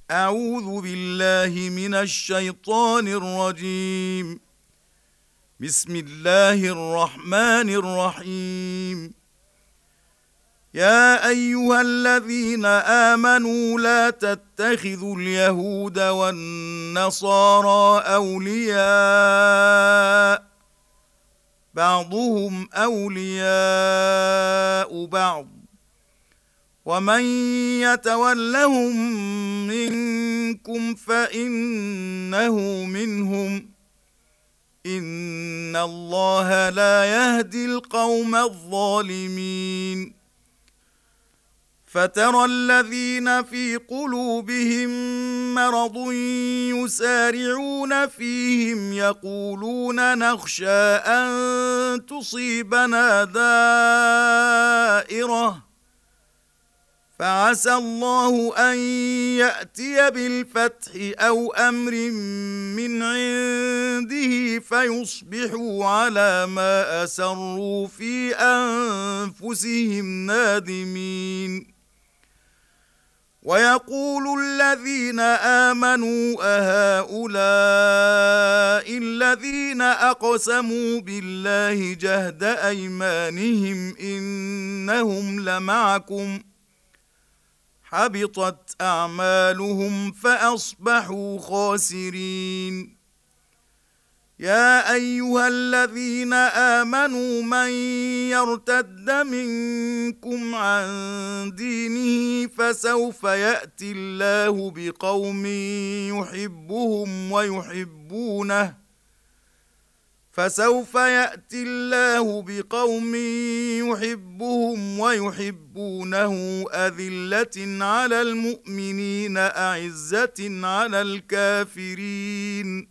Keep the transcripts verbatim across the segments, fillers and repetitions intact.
أعوذ بالله من الشيطان الرجيم. بسم الله الرحمن الرحيم. يا أيها الذين آمنوا لا تتخذوا اليهود والنصارى أولياء بعضهم أولياء بعض ومن يتولهم منكم فإنه منهم إن الله لا يهدي القوم الظالمين. فترى الذين في قلوبهم مرض يسارعون فيهم يقولون نخشى أن تصيبنا دائرة فعسى الله أن يأتي بالفتح أو أمر من عنده فيصبحوا على ما أسروا في أنفسهم نادمين. ويقول الذين آمنوا أهؤلاء الذين أقسموا بالله جهد أيمانهم إنهم لمعكم حبطت أعمالهم فأصبحوا خاسرين. يا أيها الذين آمنوا من يرتد منكم عن دينه فسوف يأتي الله بقوم يحبهم ويحبونه فسوف يأتي الله بقوم يحبهم ويحبونه أذلة على المؤمنين أعزة على الكافرين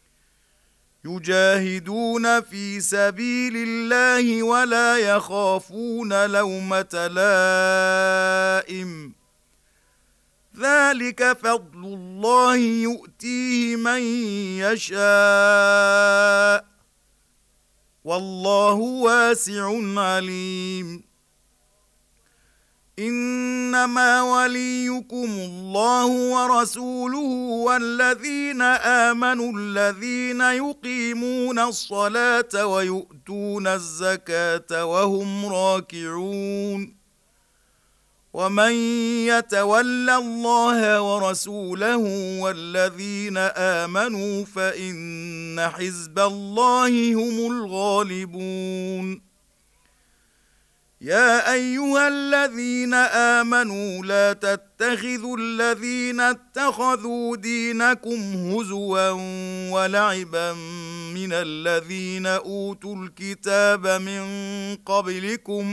يجاهدون في سبيل الله ولا يخافون لومة لائم ذلك فضل الله يؤتيه من يشاء والله واسع عليم. إنما وليكم الله ورسوله والذين آمنوا الذين يقيمون الصلاة ويؤتون الزكاة وهم راكعون. ومن يتول الله ورسوله والذين آمنوا فإن حزب الله هم الغالبون. يا أيها الذين آمنوا لا تتخذوا الذين اتخذوا دينكم هزوا ولعبا من الذين أوتوا الكتاب من قبلكم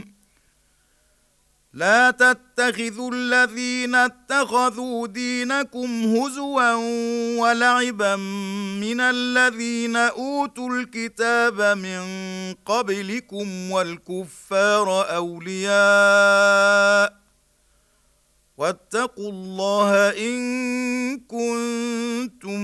لا تتخذوا الذين اتخذوا دينكم هزوا ولعبا من الذين أوتوا الكتاب من قبلكم والكفار أولياء واتقوا الله إن كنتم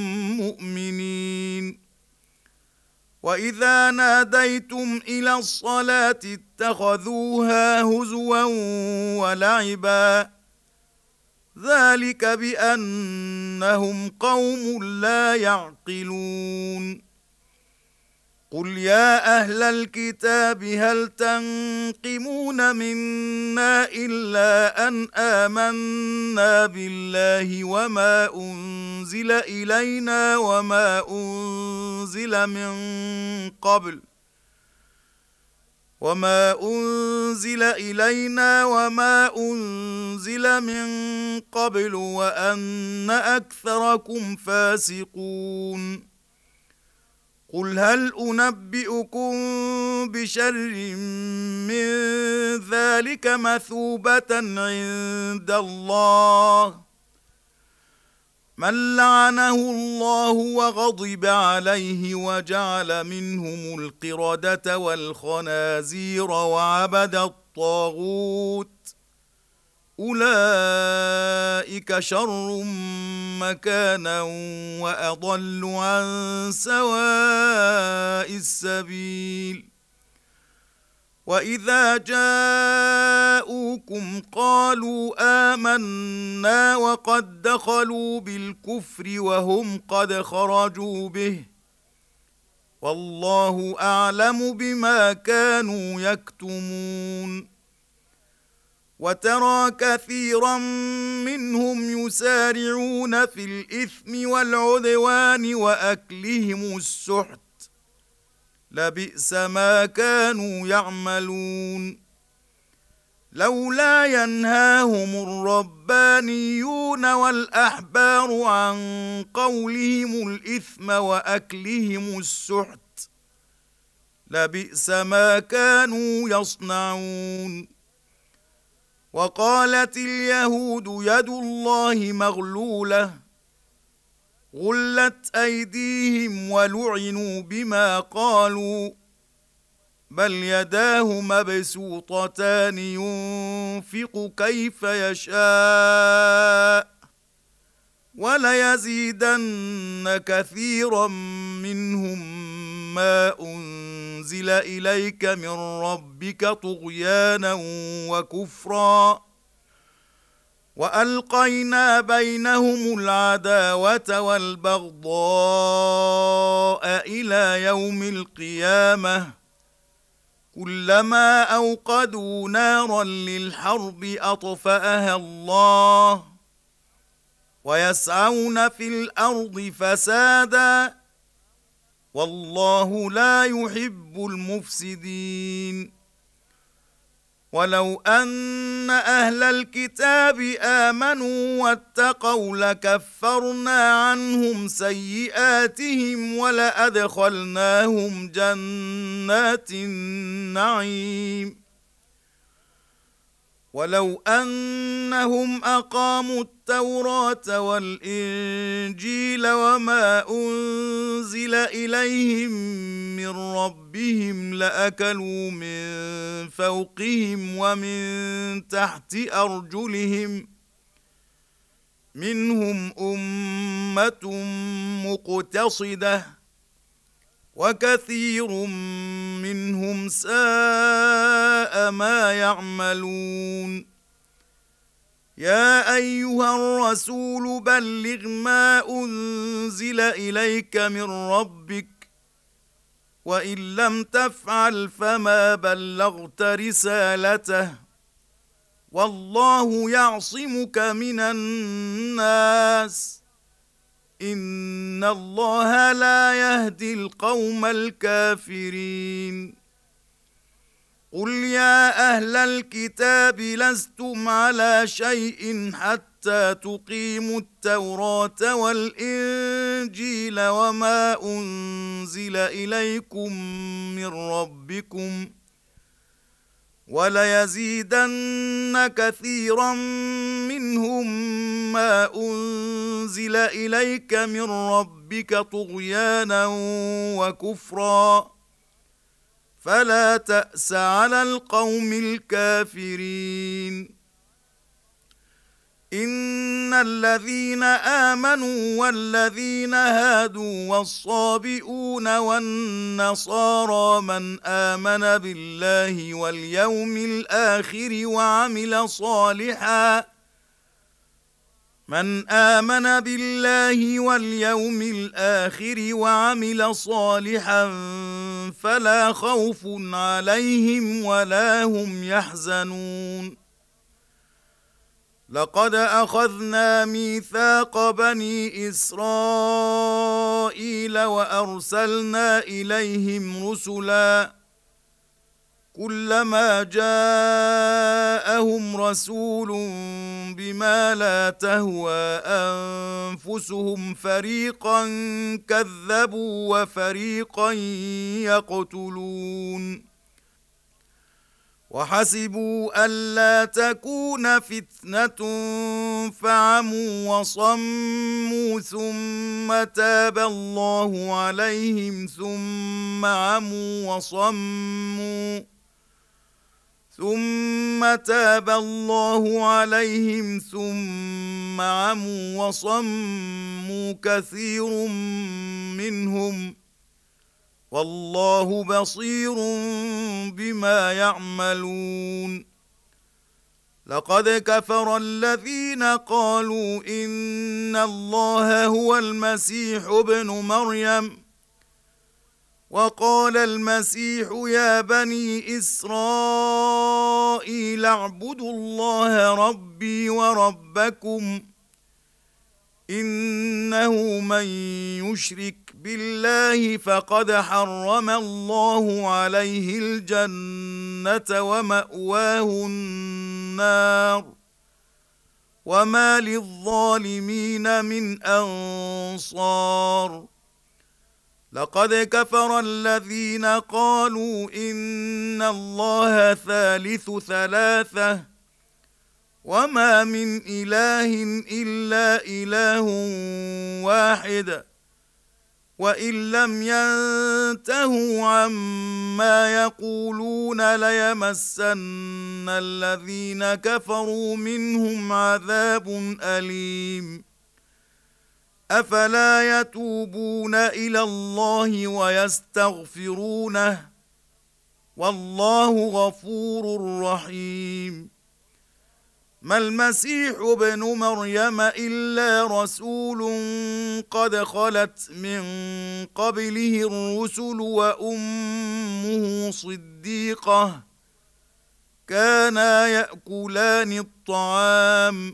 مؤمنين. وإذا ناديتم إلى الصلاة اتخذوها هزوا ولعبا ذلك بأنهم قوم لا يعقلون. قل يا أهل الكتاب هل تنقمون منا إلا أن آمنا بالله وما أنزل إلينا وما أنزل من قبل وما أنزل إلينا وما أنزل من قبل وأن أكثركم فاسقون. قل هل أنبئكم بشر من ذلك مثوبة عند الله من لعنه الله وغضب عليه وجعل منهم القردة والخنازير وعبد الطاغوت أولئك شر مكانا وأضل عن سواء السبيل. وإذا جاءوكم قالوا آمنا وقد دخلوا بالكفر وهم قد خرجوا به والله أعلم بما كانوا يكتمون وترى كثيرا منهم يسارعون في الإثم والعدوان وأكلهم السحت لبئس ما كانوا يعملون لولا ينهاهم الربانيون والأحبار عن قولهم الإثم وأكلهم السحت لبئس ما كانوا يصنعون وقالت اليهود يد الله مغلولة غلت أيديهم ولعنوا بما قالوا بل يداه مبسوطتان ينفق كيف يشاء وليزيدن كثيرا منهم ما أنزل إليك من ربك طغيانا وكفرا وألقينا بينهم العداوة والبغضاء إلى يوم القيامة كلما أوقدوا نارا للحرب أطفأها الله ويسعون في الأرض فسادا والله لا يحب المفسدين ولو أن أهل الكتاب آمنوا واتقوا لكفرنا عنهم سيئاتهم ولأدخلناهم جنات النعيم ولو أنهم أقاموا التوراة والإنجيل وما أنزل إليهم من ربهم لأكلوا من فوقهم ومن تحت أرجلهم منهم أمة مقتصدة وكثير منهم ساء ما يعملون يا أيها الرسول بلغ ما أنزل إليك من ربك وإن لم تفعل فما بلغت رسالته والله يعصمك من الناس إن الله لا يهدي القوم الكافرين قل يا أهل الكتاب لستم على شيء حتى تقيموا التوراة والإنجيل وما أنزل إليكم من ربكم وليزيدن كثيرا منهم ما أنزل إليك من ربك طغيانا وكفرا فلا تأس على القوم الكافرين إن الذين آمنوا والذين هادوا والصابئون والنصارى من آمن بالله واليوم الآخر وعمل صالحا من آمن بالله واليوم الآخر وعمل صالحا فلا خوف عليهم ولا هم يحزنون لقد أخذنا ميثاق بني إسرائيل وأرسلنا إليهم رسلا كلما جاءهم رسول بما لا تهوى أنفسهم فريقا كذبوا وفريقا يقتلون وحسبوا ألا تكون فتنة فعموا وصموا ثم تاب الله عليهم ثم عموا وصموا ثم تاب الله عليهم ثم عموا وصموا كثير منهم والله بصير بما يعملون لقد كفر الذين قالوا إن الله هو المسيح ابن مريم وقال المسيح يا بني إسرائيل اعبدوا الله ربي وربكم إنه من يشرك بالله فقد حرم الله عليه الجنة ومأواه النار وما للظالمين من أنصار لقد كفر الذين قالوا إن الله ثالث ثلاثة وما من إله إلا إله واحد وإن لم ينتهوا عما يقولون ليمسن الذين كفروا منهم عذاب أليم أفلا يتوبون إلى الله ويستغفرونه والله غفور رحيم ما المسيح ابن مريم إلا رسول قد خلت من قبله الرسل وأمه صديقة كانا يأكلان الطعام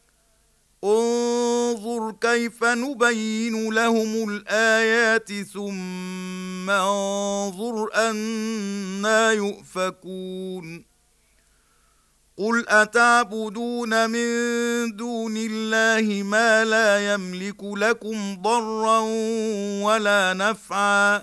انظر كيف نبين لهم الآيات ثم انظر أنى يؤفكون قل أتعبدون من دون الله ما لا يملك لكم ضرا ولا نفعا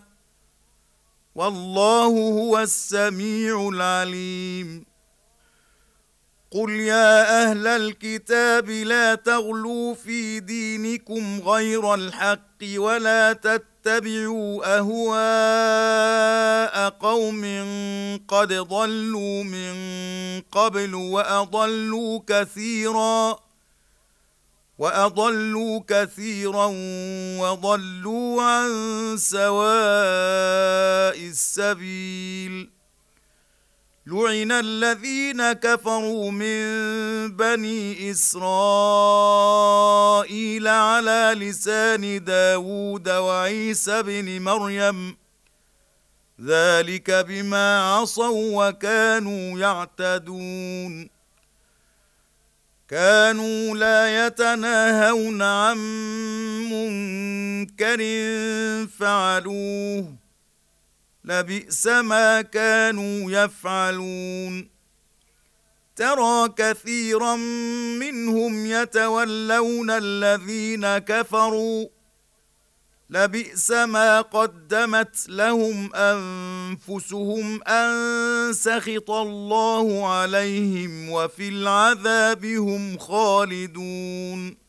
والله هو السميع العليم قل يا أهل الكتاب لا تغلوا في دينكم غير الحق ولا تتبعوا أهواء قوم قد ضلوا من قبل وأضلوا كثيرا وأضلوا كثيرا وضلوا عن سواء السبيل لعن الذين كفروا من بني إسرائيل على لسان داود وعيسى بن مريم ذلك بما عصوا وكانوا يعتدون كانوا لا يتناهون عن منكر فعلوه لبئس ما كانوا يفعلون ترى كثيرا منهم يتولون الذين كفروا لبئس ما قدمت لهم أنفسهم أن سخط الله عليهم وفي العذاب هم خالدون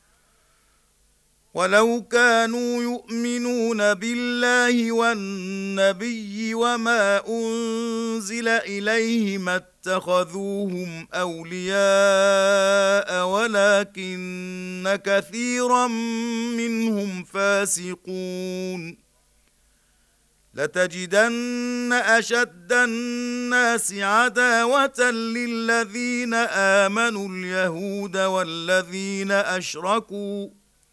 ولو كانوا يؤمنون بالله والنبي وما أنزل إليه ما اتخذوهم أولياء ولكن كثيرا منهم فاسقون لتجدن أشد الناس عداوة للذين آمنوا اليهود والذين أشركوا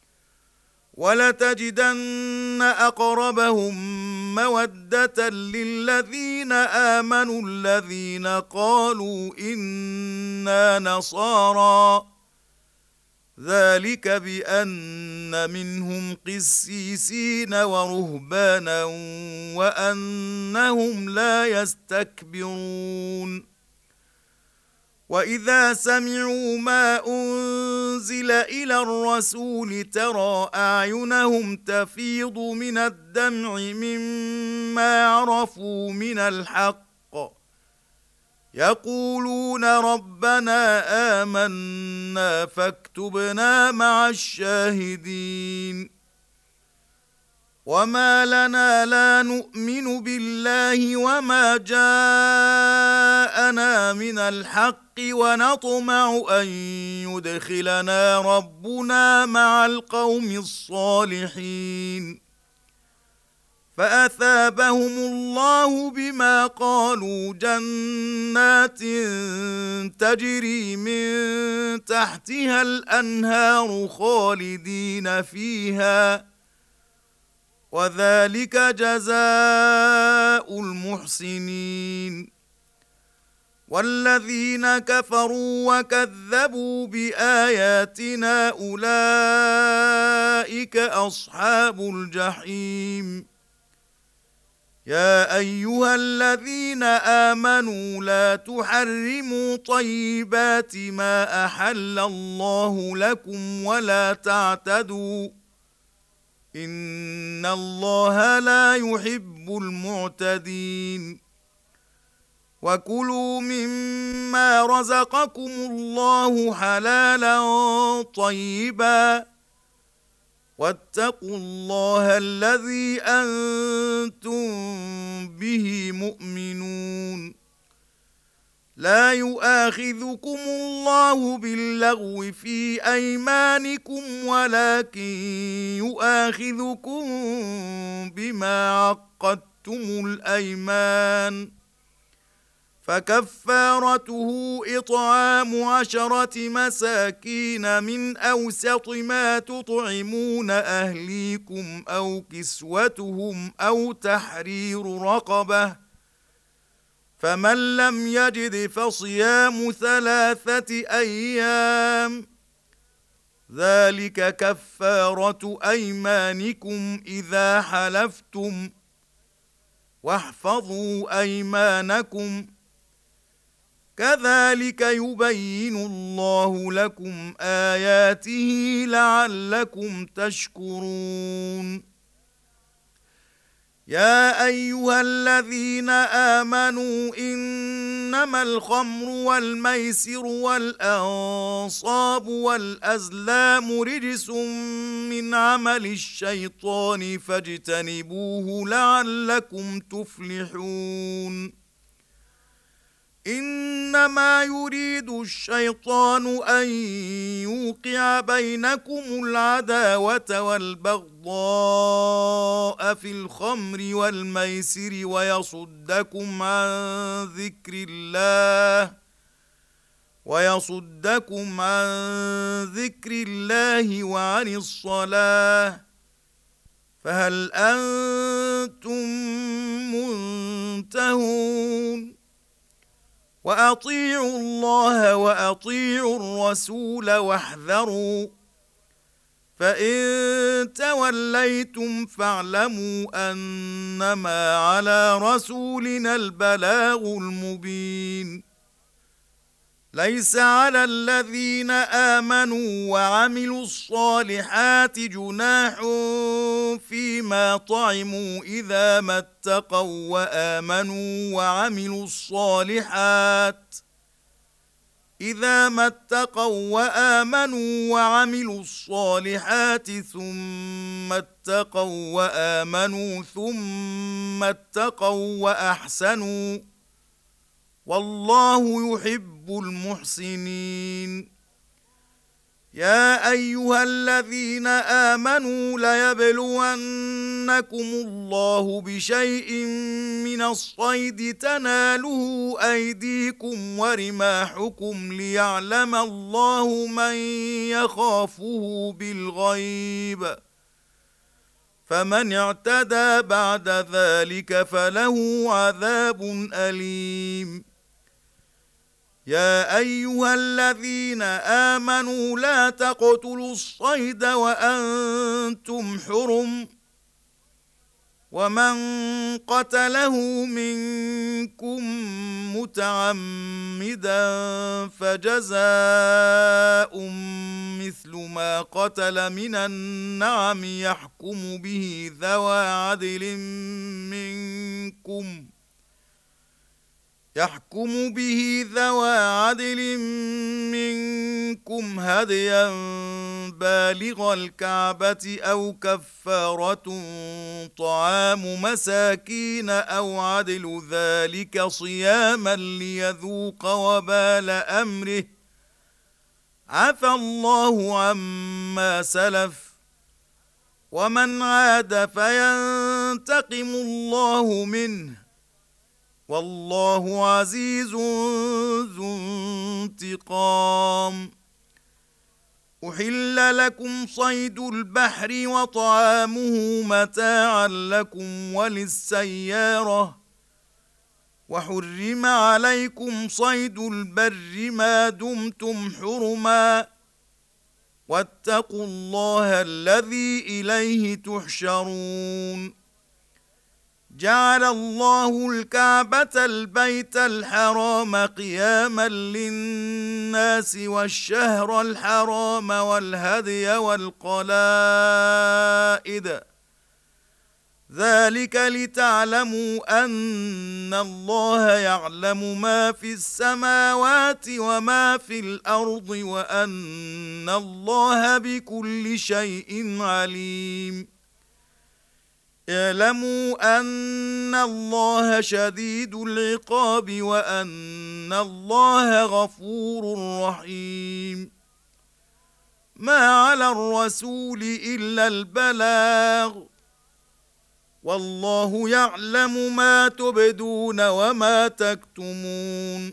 ولتجدن أقربهم مودة للذين آمنوا الذين قالوا إنا نصارى ذلك بأن منهم قسيسين ورهبانا وأنهم لا يستكبرون وإذا سمعوا ما أنزل إلى الرسول ترى أعينهم تفيض من الدمع مما عرفوا من الحق يقولون ربنا آمنا فاكتبنا مع الشاهدين وما لنا لا نؤمن بالله وما جاءنا من الحق ونطمع أن يدخلنا ربنا مع القوم الصالحين فأثابهم الله بما قالوا جنات تجري من تحتها الأنهار خالدين فيها، وذلك جزاء المحسنين. والذين كفروا وكذبوا بآياتنا أولئك أصحاب الجحيم. يا أيها الذين آمنوا لا تحرموا طيبات ما أحل الله لكم ولا تعتدوا إن الله لا يحب المعتدين. وكلوا مما رزقكم الله حلالا طيبا واتقوا الله الذي أنتم به مؤمنون. لا يؤاخذكم الله باللغو في أيمانكم ولكن يؤاخذكم بما عقدتم الأيمان، فكفارته إطعام عشرة مساكين من أوسط ما تطعمون أهليكم أو كسوتهم أو تحرير رقبة، فمن لم يجد فصيام ثلاثة أيام، ذلك كفارة أيمانكم إذا حلفتم، واحفظوا أيمانكم، كذلك يبين الله لكم آياته لعلكم تشكرون. يا أيها الذين آمنوا إنما الخمر والميسر والأنصاب والأزلام رجس من عمل الشيطان فاجتنبوه لعلكم تفلحون. إنما يريد الشيطان أن يوقع بينكم العداوة والبغضاء في الخمر والميسر ويصدكم عن ذكر الله ويصدكم عن ذكر الله وعن الصلاة، فهل أنتم منتهون؟ وأطيعوا الله وأطيعوا الرسول واحذروا، فإن توليتم فاعلموا أنما على رسولنا البلاغ المبين. ليس على الذين آمنوا وعملوا الصالحات جناح فيما طعموا إذا ما اتقوا وآمنوا وعملوا الصالحات إذا ما اتقوا وآمنوا وعملوا الصالحات ثم اتقوا وآمنوا ثم اتقوا وأحسنوا والله يحب المحسنين. يا أيها الذين آمنوا ليبلونكم الله بشيء من الصيد تناله أيديكم ورماحكم ليعلم الله من يخافه بالغيب، فمن اعتدى بعد ذلك فله عذاب أليم. يا أيها الذين آمنوا لا تقتلوا الصيد وأنتم حرم، ومن قتله منكم متعمدا فجزاء مثل ما قتل من النعم يحكم به ذوى عدل منكم يحكم به ذوى عدل منكم هديا بالغ الكعبة أو كفارة طعام مساكين أو عدل ذلك صياما ليذوق وبال أمره، عفى الله عما سلف، ومن عاد ينتقم الله منه والله عزيز ذو انتقام. أحل لكم صيد البحر وطعامه متاعا لكم وللسيارة وحرم عليكم صيد البر ما دمتم حرما واتقوا الله الذي إليه تحشرون. جعل الله الكعبة البيت الحرام قياما للناس والشهر الحرام والهدي والقلائد ذلك لتعلموا أن الله يعلم ما في السماوات وما في الأرض وأن الله بكل شيء عليم. اعلموا أن الله شديد العقاب وأن الله غفور رحيم. ما على الرسول إلا البلاغ والله يعلم ما تبدون وما تكتمون.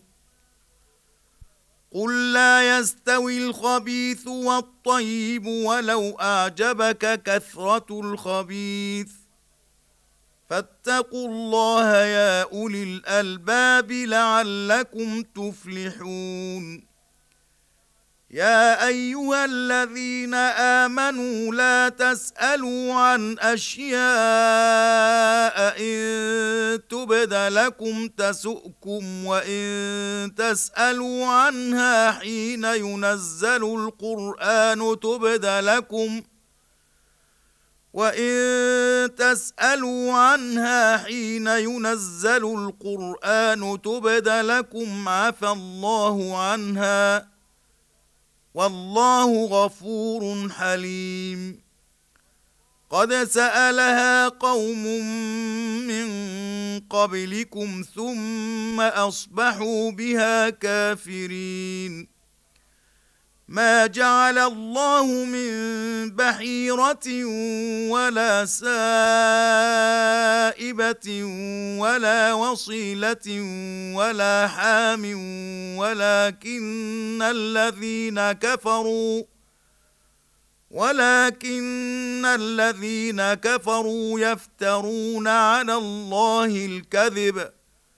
قل لا يستوي الخبيث والطيب ولو أعجبك كثرة الخبيث فاتقوا الله يا أولي الألباب لعلكم تفلحون. يا أيها الذين آمنوا لا تسألوا عن أشياء إن تبد لكم تسؤكم وإن تسألوا عنها حين ينزل القرآن تبد لكم وَإِن تَسْأَلُوا عَنْهَا حِينَ يُنَزَّلُ الْقُرْآنُ تُبْدَ لَكُمْ عَفَا اللَّهُ عَنْهَا وَاللَّهُ غَفُورٌ حَلِيمٌ. قَدْ سَأَلَهَا قَوْمٌ مِّن قَبْلِكُمْ ثُمَّ أَصْبَحُوا بِهَا كَافِرِينَ. ما جعل الله من بحيرة ولا سائبة ولا وصيلة ولا حام ولكن الذين كفروا ولكن الذين كفروا يفترون على الله الكذب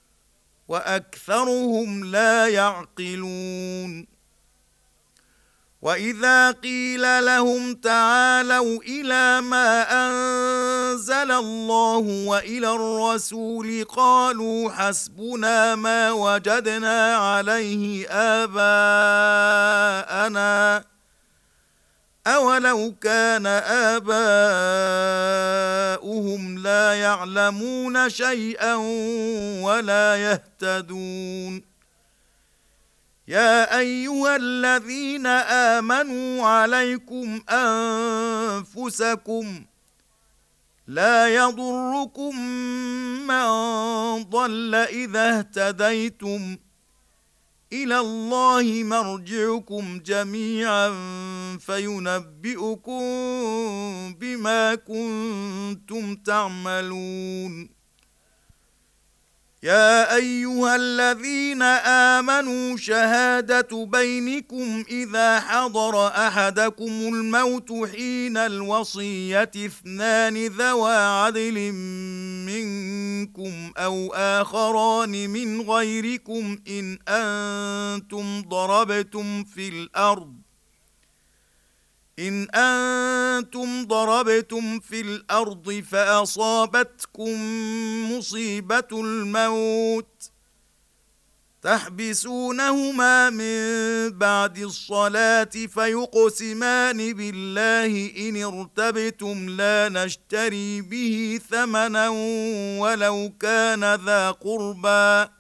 وأكثرهم لا يعقلون. وَإِذَا قِيلَ لَهُمْ تَعَالَوْا إِلَى مَا أَنزَلَ اللَّهُ وَإِلَى الرَّسُولِ قَالُوا حَسْبُنَا مَا وَجَدْنَا عَلَيْهِ آبَاءَنَا أَوَلَوْ كَانَ آبَاؤُهُمْ لَا يَعْلَمُونَ شَيْئًا وَلَا يَهْتَدُونَ. يا أيها الذين آمنوا عليكم أنفسكم لا يضركم من ضل إذا اهتديتم إلى الله مرجعكم جميعا فينبئكم بما كنتم تعملون. يا أيها الذين آمنوا شهادة بينكم إذا حضر أحدكم الموت حين الوصية اثنان ذوى عدل منكم أو آخران من غيركم إن أنتم ضربتم في الأرض إن أنتم ضربتم في الأرض فأصابتكم مصيبة الموت تحبسونهما من بعد الصلاة فيقسمان بالله إن ارتبتم لا نشتري به ثمنا ولو كان ذا قربى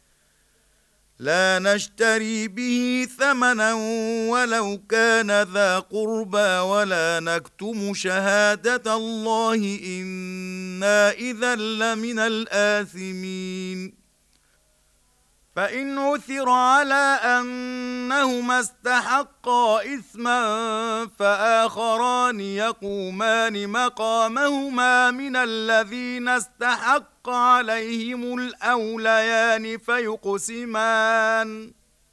لا نشتري به ثمنا ولو كان ذا قربى ولا نكتم شهادة الله إنا إذا لمن الآثمين. فإن عثر على أنهما استحقا إثما فآخران يقومان مقامهما من الذين استحق عليهم الأوليان فيقسمان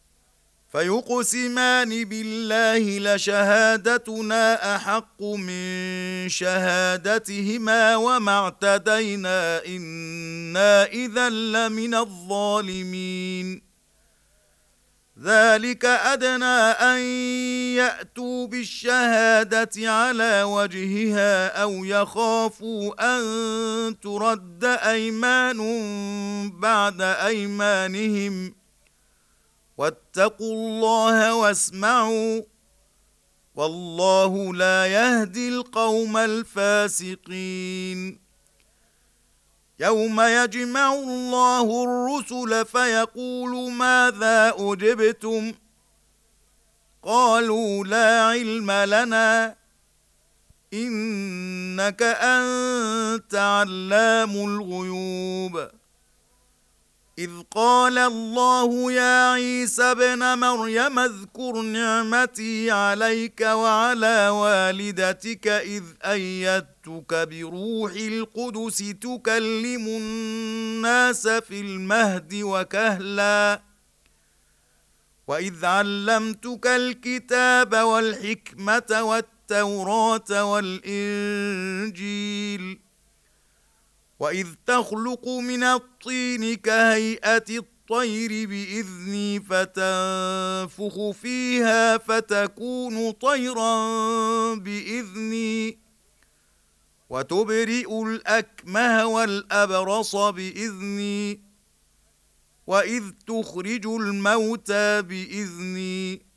فيقسمان بالله لشهادتنا أحق من شهادتهما وما اعتدينا إنا إذا لمن الظالمين. ذلك أدنى أن يأتوا بالشهادة على وجهها أو يخافوا أن ترد أيمان بعد أيمانهم واتقوا الله واسمعوا والله لا يهدي القوم الفاسقين. يوم يجمع الله الرسل فيقول ماذا أجبتم قالوا لا علم لنا إنك أنت علام الغيوب. إذ قال الله يا عيسى ابن مريم اذكر نعمتي عليك وعلى والدتك إذ أيدتك بروح القدس تكلم الناس في المهد وكهلا وإذ علمتك الكتاب والحكمة والتوراة والإنجيل وإذ تخلق من الطين كهيئة الطير بإذني فتنفخ فيها فتكون طيرا بإذني وتبرئ الأكمه والأبرص بإذني وإذ تخرج الموتى بإذني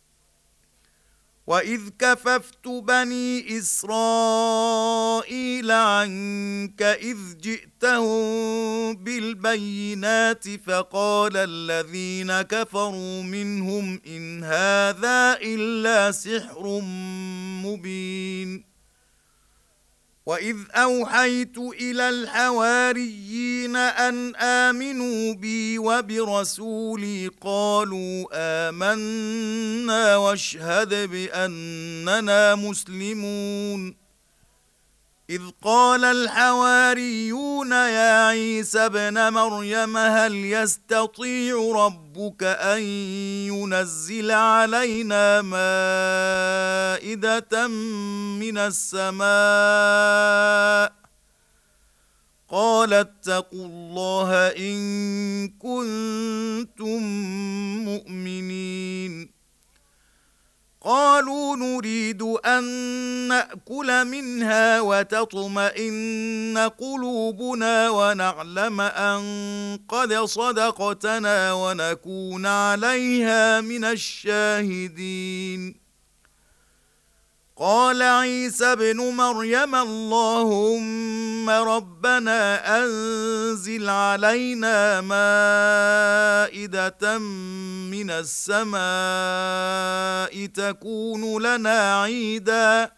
وإذ كففت بني إسرائيل عنك إذ جئتهم بالبينات فقال الذين كفروا منهم إن هذا إلا سحر مبين. وإذ أوحيت إلى الحواريين أن آمنوا بي وبرسولي قالوا آمنا واشهد بأننا مسلمون. إذ قال الحواريون يا عيسى ابن مريم هل يستطيع ربك أن ينزل علينا مائدة من السماء قال اتقوا الله إن كنتم مؤمنين. قالوا نريد أن نأكل منها وتطمئن قلوبنا ونعلم أن قد صدقتنا ونكون عليها من الشاهدين. قال عيسى ابن مريم اللهم ربنا أنزل علينا مائدة من السماء تكون لنا عيدا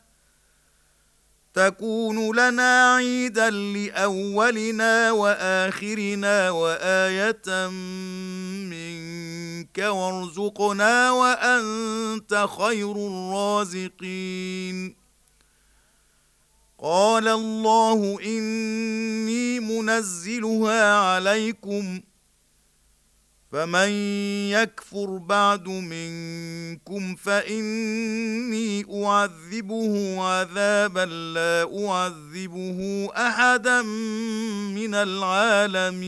تكون لنا عيدا لأولنا وآخرنا وآية منك وارزقنا وأنت خير الرازقين. قال الله إني منزلها عليكم فمن يكفر بعد منكم فإني أعذبه عذابا لا أعذبه أحدا من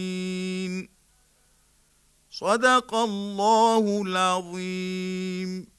العالمين. صدق الله العظيم.